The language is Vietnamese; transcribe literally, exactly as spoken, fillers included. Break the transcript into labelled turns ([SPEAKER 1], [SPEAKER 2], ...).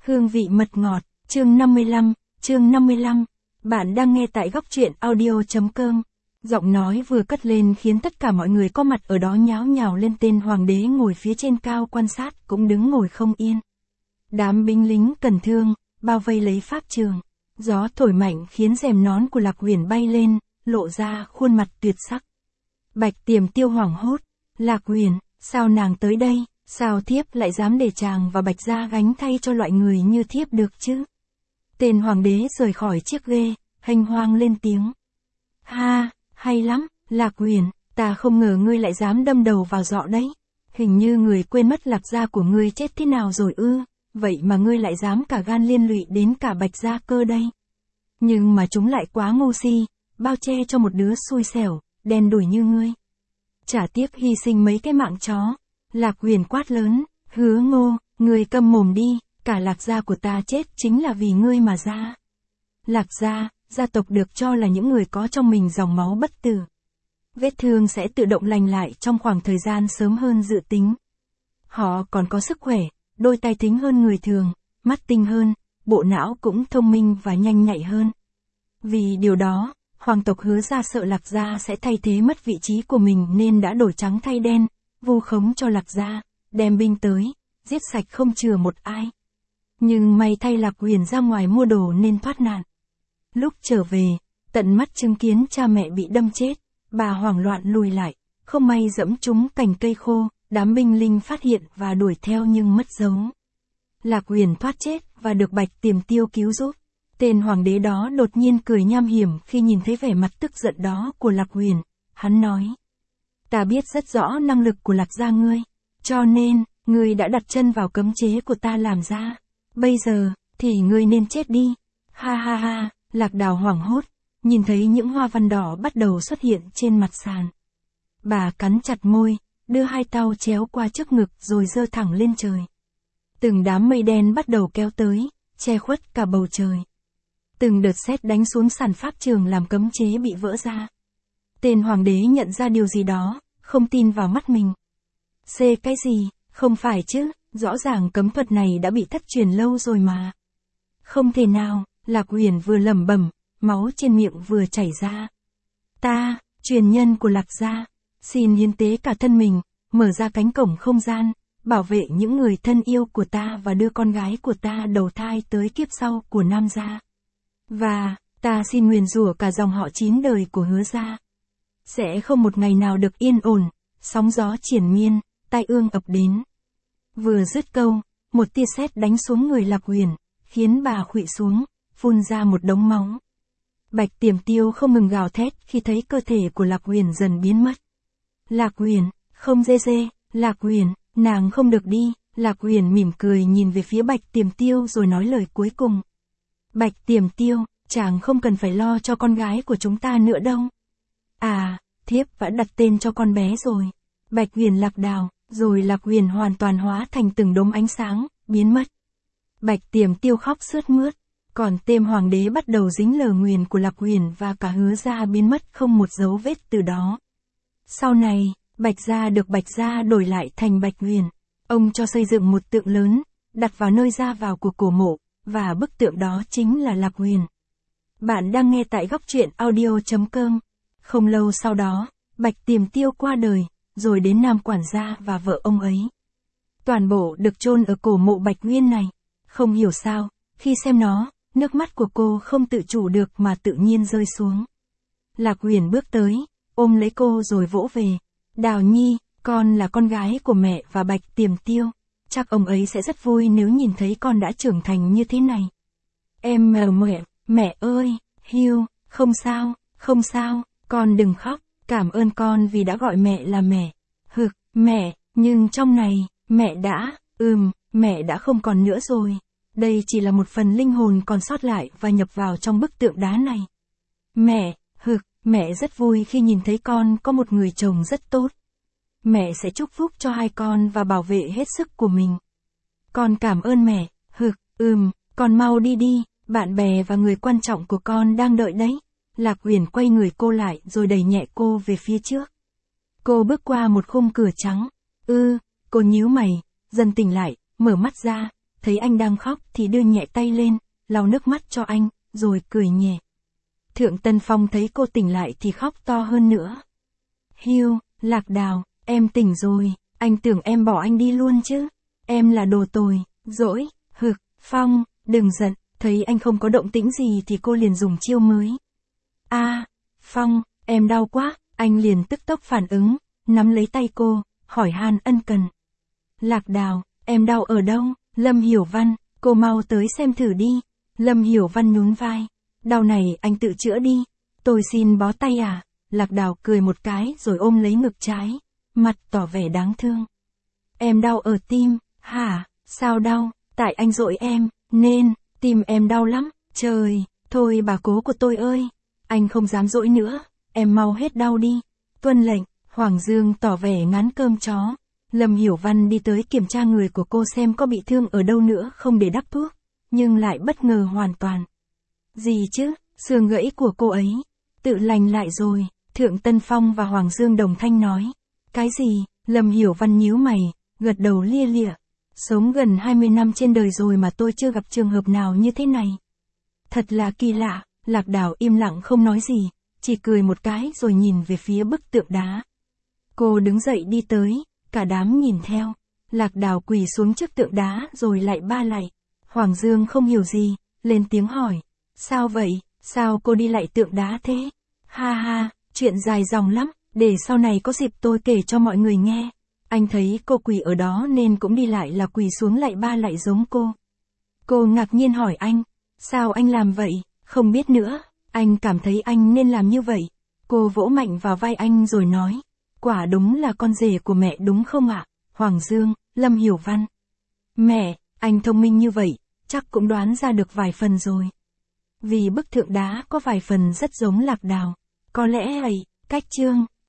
[SPEAKER 1] Hương vị mật ngọt, chương năm mươi lăm, chương năm mươi lăm. Bạn đang nghe tại góc truyện audio.com. Giọng nói vừa cất lên khiến tất cả mọi người có mặt ở đó nháo nhào lên. Tên hoàng đế ngồi phía trên cao quan sát cũng đứng ngồi không yên. Đám binh lính cần thương, bao vây lấy pháp trường. Gió thổi mạnh khiến rèm nón của Lạc Uyển bay lên, lộ ra khuôn mặt tuyệt sắc. Bạch Tiềm Tiêu hoảng hốt. Lạc Uyển, sao nàng tới đây? Sao thiếp lại dám để chàng và Bạch gia gánh thay cho loại người như thiếp được chứ? Tên hoàng đế rời khỏi chiếc ghê, hênh hoang lên tiếng. Ha, hay lắm, Lạc Uyển, ta không ngờ ngươi lại dám đâm đầu vào giọ đấy. Hình như người quên mất Lạc gia của ngươi chết thế nào rồi ư, vậy mà ngươi lại dám cả gan liên lụy đến cả Bạch gia cơ đây. Nhưng mà chúng lại quá ngu si, bao che cho một đứa xui xẻo, đen đủi như ngươi. Chả tiếc hy sinh mấy cái mạng chó. Lạc Uyển quát lớn, Hứa Ngô, ngươi câm mồm đi, cả Lạc gia của ta chết chính là vì ngươi mà ra. Lạc gia, gia tộc được cho là những người có trong mình dòng máu bất tử. Vết thương sẽ tự động lành lại trong khoảng thời gian sớm hơn dự tính. Họ còn có sức khỏe, đôi tai thính hơn người thường, mắt tinh hơn, bộ não cũng thông minh và nhanh nhạy hơn. Vì điều đó, hoàng tộc Hứa gia sợ Lạc gia sẽ thay thế mất vị trí của mình nên đã đổi trắng thay đen, vu khống cho Lạc gia, đem binh tới, giết sạch không chừa một ai. Nhưng may thay Lạc Uyển ra ngoài mua đồ nên thoát nạn. Lúc trở về, tận mắt chứng kiến cha mẹ bị đâm chết, bà hoảng loạn lùi lại, không may dẫm trúng cành cây khô, đám binh linh phát hiện và đuổi theo nhưng mất dấu. Lạc Uyển thoát chết và được Bạch Tiềm Tiêu cứu giúp. Tên hoàng đế đó đột nhiên cười nham hiểm khi nhìn thấy vẻ mặt tức giận đó của Lạc Uyển, hắn nói. Ta biết rất rõ năng lực của Lạc gia ngươi, cho nên, ngươi đã đặt chân vào cấm chế của ta làm ra. Bây giờ, thì ngươi nên chết đi. Ha ha ha, Lạc Đào hoảng hốt, nhìn thấy những hoa văn đỏ bắt đầu xuất hiện trên mặt sàn. Bà cắn chặt môi, đưa hai tay chéo qua trước ngực rồi giơ thẳng lên trời. Từng đám mây đen bắt đầu kéo tới, che khuất cả bầu trời. Từng đợt sét đánh xuống sàn pháp trường làm cấm chế bị vỡ ra. Tên hoàng đế nhận ra điều gì đó, không tin vào mắt mình. C cái gì, không phải chứ, rõ ràng cấm thuật này đã bị thất truyền lâu rồi mà. Không thể nào, Lạc Uyển vừa lẩm bẩm, máu trên miệng vừa chảy ra. Ta, truyền nhân của Lạc gia, xin hiến tế cả thân mình, mở ra cánh cổng không gian, bảo vệ những người thân yêu của ta và đưa con gái của ta đầu thai tới kiếp sau của Nam gia. Và, ta xin nguyền rủa cả dòng họ chín đời của Hứa gia. Sẽ không một ngày nào được yên ổn, sóng gió triển miên, tai ương ập đến. Vừa dứt câu, một tia sét đánh xuống người Lạc Uyển, khiến bà khuỵu xuống, phun ra một đống máu. Bạch Tiềm Tiêu không ngừng gào thét khi thấy cơ thể của Lạc Uyển dần biến mất. Lạc Uyển, không dê dê, Lạc Uyển, nàng không được đi. Lạc Uyển mỉm cười nhìn về phía Bạch Tiềm Tiêu rồi nói lời cuối cùng. Bạch Tiềm Tiêu, chàng không cần phải lo cho con gái của chúng ta nữa đâu. À, thiếp đã đặt tên cho con bé rồi. Bạch Uyển Lạc Đào, rồi Lạc Uyển hoàn toàn hóa thành từng đốm ánh sáng, biến mất. Bạch Tiềm Tiêu khóc sướt mướt, còn tên hoàng đế bắt đầu dính lờ nguyền của Lạc Uyển và cả Hứa gia biến mất không một dấu vết từ đó. Sau này, Bạch gia được Bạch gia đổi lại thành Bạch Uyển. Ông cho xây dựng một tượng lớn, đặt vào nơi ra vào của cổ mộ, và bức tượng đó chính là Lạc Uyển. Bạn đang nghe tại góc truyện audio.com. Không lâu sau đó, Bạch Tiềm Tiêu qua đời, rồi đến Nam quản gia và vợ ông ấy. Toàn bộ được chôn ở cổ mộ Bạch Uyên này. Không hiểu sao, khi xem nó, nước mắt của cô không tự chủ được mà tự nhiên rơi xuống. Lạc Uyển bước tới, ôm lấy cô rồi vỗ về. Đào Nhi, con là con gái của mẹ và Bạch Tiềm Tiêu. Chắc ông ấy sẽ rất vui nếu nhìn thấy con đã trưởng thành như thế này. Em mờ mẹ, mẹ ơi, hiu, không sao, không sao, con đừng khóc, cảm ơn con vì đã gọi mẹ là mẹ. Hực, mẹ, nhưng trong này, mẹ đã, ừm, mẹ đã không còn nữa rồi. Đây chỉ là một phần linh hồn còn sót lại và nhập vào trong bức tượng đá này. Mẹ, hực, mẹ rất vui khi nhìn thấy con có một người chồng rất tốt. Mẹ sẽ chúc phúc cho hai con và bảo vệ hết sức của mình. Con cảm ơn mẹ, hực, ừm, con mau đi đi, bạn bè và người quan trọng của con đang đợi đấy. Lạc Uyển quay người cô lại rồi đẩy nhẹ cô về phía trước. Cô bước qua một khung cửa trắng. Ư, cô nhíu mày, dần tỉnh lại, mở mắt ra, thấy anh đang khóc thì đưa nhẹ tay lên, lau nước mắt cho anh, rồi cười nhẹ. Thượng Tân Phong thấy cô tỉnh lại thì khóc to hơn nữa. Hiu, Lạc Đào, em tỉnh rồi, anh tưởng em bỏ anh đi luôn chứ. Em là đồ tồi, dỗi, hực, Phong, đừng giận, thấy anh không có động tĩnh gì thì cô liền dùng chiêu mới. A, à, Phong, em đau quá, anh liền tức tốc phản ứng, nắm lấy tay cô, hỏi han ân cần. Lạc Đào, em đau ở đâu? Lâm Hiểu Văn, cô mau tới xem thử đi. Lâm Hiểu Văn nhún vai. Đau này anh tự chữa đi. Tôi xin bó tay à? Lạc Đào cười một cái rồi ôm lấy ngực trái, mặt tỏ vẻ đáng thương. Em đau ở tim, hả? Sao đau? Tại anh dỗi em, nên, tim em đau lắm. Trời, thôi bà cố của tôi ơi. Anh không dám dỗi nữa, em mau hết đau đi. Tuân lệnh, Hoàng Dương tỏ vẻ ngán cơm chó. Lâm Hiểu Văn đi tới kiểm tra người của cô xem có bị thương ở đâu nữa không để đắp thuốc, nhưng lại bất ngờ hoàn toàn. Gì chứ, xương gãy của cô ấy, tự lành lại rồi, Thượng Tân Phong và Hoàng Dương đồng thanh nói. Cái gì? Lâm Hiểu Văn nhíu mày, gật đầu lia lịa. Sống gần hai mươi năm trên đời rồi mà tôi chưa gặp trường hợp nào như thế này. Thật là kỳ lạ, Lạc Đào im lặng không nói gì, chỉ cười một cái rồi nhìn về phía bức tượng đá. Cô đứng dậy đi tới, cả đám nhìn theo. Lạc Đào quỳ xuống trước tượng đá rồi lại ba lạy. Hoàng Dương không hiểu gì, lên tiếng hỏi. Sao vậy, sao cô đi lạy tượng đá thế? Ha ha, chuyện dài dòng lắm, để sau này có dịp tôi kể cho mọi người nghe. Anh thấy cô quỳ ở đó nên cũng đi lại là quỳ xuống lạy ba lạy giống cô. Cô ngạc nhiên hỏi anh, sao anh làm vậy? Không biết nữa, anh cảm thấy anh nên làm như vậy. Cô vỗ mạnh vào vai anh rồi nói, quả đúng là con rể của mẹ đúng không ạ? Hoàng Dương, Lâm Hiểu Văn. Mẹ, anh thông minh như vậy, chắc cũng đoán ra được vài phần rồi. Vì bức tượng đá có vài phần rất giống Lạc Đào. Có lẽ ấy, cách chương.